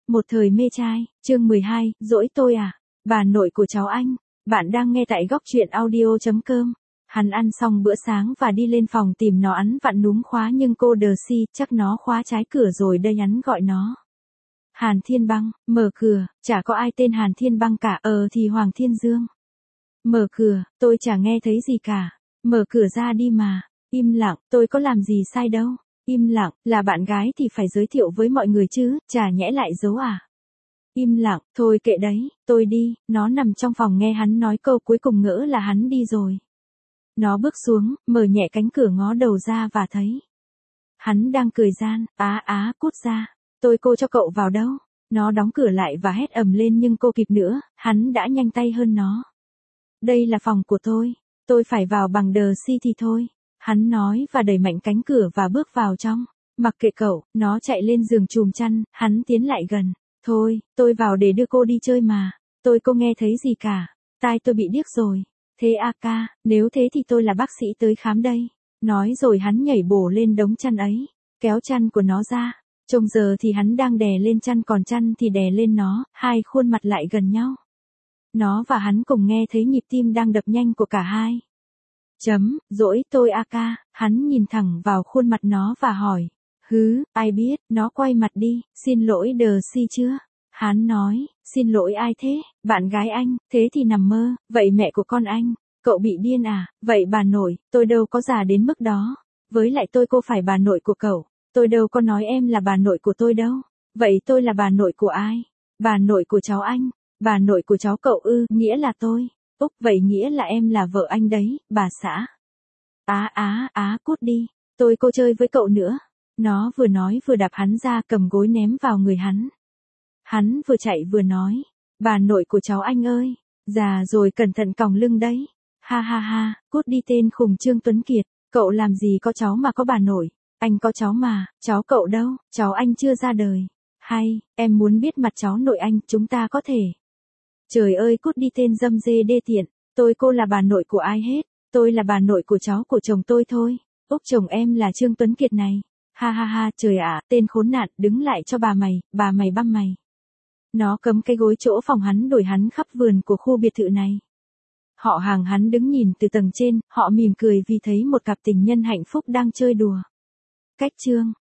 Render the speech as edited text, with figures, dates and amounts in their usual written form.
Một thời mê trai, chương 12, dỗi tôi à? Bà nội của cháu anh. Bạn đang nghe tại góc truyện audio.com. Hắn ăn xong bữa sáng và đi lên phòng tìm nó ăn vặn núm khóa nhưng cô đờ si, chắc nó khóa trái cửa rồi đây hắn gọi nó. Hàn Thiên Băng, mở cửa, chả có ai tên Hàn Thiên Băng cả, thì Hoàng Thiên Dương. Mở cửa, tôi chả nghe thấy gì cả. Mở cửa ra đi mà. Im lặng, tôi có làm gì sai đâu. Im lặng, là bạn gái thì phải giới thiệu với mọi người chứ, chả nhẽ lại giấu à. Im lặng, thôi kệ đấy, tôi đi. Nó nằm trong phòng nghe hắn nói câu cuối cùng ngỡ là hắn đi rồi. Nó bước xuống, mở nhẹ cánh cửa ngó đầu ra và thấy hắn đang cười gian, cút ra. Cô cho cậu vào đâu? Nó đóng cửa lại và hét ầm lên nhưng cô kịp nữa, hắn đã nhanh tay hơn nó. Đây là phòng của tôi phải vào bằng đờ si thì thôi. Hắn nói và đẩy mạnh cánh cửa và bước vào trong. Mặc kệ cậu, nó chạy lên giường chùm chăn, hắn tiến lại gần. Thôi, tôi vào để đưa cô đi chơi mà. Cô nghe thấy gì cả? Tai tôi bị điếc rồi. Thế à ca, nếu thế thì tôi là bác sĩ tới khám đây. Nói rồi hắn nhảy bổ lên đống chăn ấy, kéo chăn của nó ra. Trông giờ thì hắn đang đè lên chăn còn chăn thì đè lên nó, hai khuôn mặt lại gần nhau. Nó và hắn cùng nghe thấy nhịp tim đang đập nhanh của cả hai. Dỗi tôi à ca, hắn nhìn thẳng vào khuôn mặt nó và hỏi. Ai biết, nó quay mặt đi, xin lỗi đờ si chưa? Hắn nói, xin lỗi ai thế, bạn gái anh, thế thì nằm mơ, vậy mẹ của con anh, cậu bị điên à, vậy bà nội, tôi đâu có già đến mức đó, với lại cô phải bà nội của cậu, tôi đâu có nói em là bà nội của tôi đâu, vậy tôi là bà nội của ai? Bà nội của cháu anh, bà nội của cháu cậu nghĩa là tôi. Vậy nghĩa là em là vợ anh đấy, bà xã. Cút đi, cô chơi với cậu nữa. Nó vừa nói vừa đạp hắn ra cầm gối ném vào người hắn. Hắn vừa chạy vừa nói, bà nội của cháu anh ơi, già rồi cẩn thận còng lưng đấy. Ha, cút đi tên khùng Trương Tuấn Kiệt, cậu làm gì có cháu mà có bà nội, anh có cháu mà, cháu cậu đâu, cháu anh chưa ra đời. Hay, em muốn biết mặt cháu nội anh, chúng ta có thể. Trời ơi cút đi tên dâm dê đê tiện, cô là bà nội của ai hết, tôi là bà nội của cháu của chồng tôi thôi. Chồng em là Trương Tuấn Kiệt này. Ha, trời ạ, tên khốn nạn, đứng lại cho bà mày băm mày. Nó cấm cái gối chỗ phòng hắn đuổi hắn khắp vườn của khu biệt thự này. Họ hàng hắn đứng nhìn từ tầng trên, họ mỉm cười vì thấy một cặp tình nhân hạnh phúc đang chơi đùa. Cách chương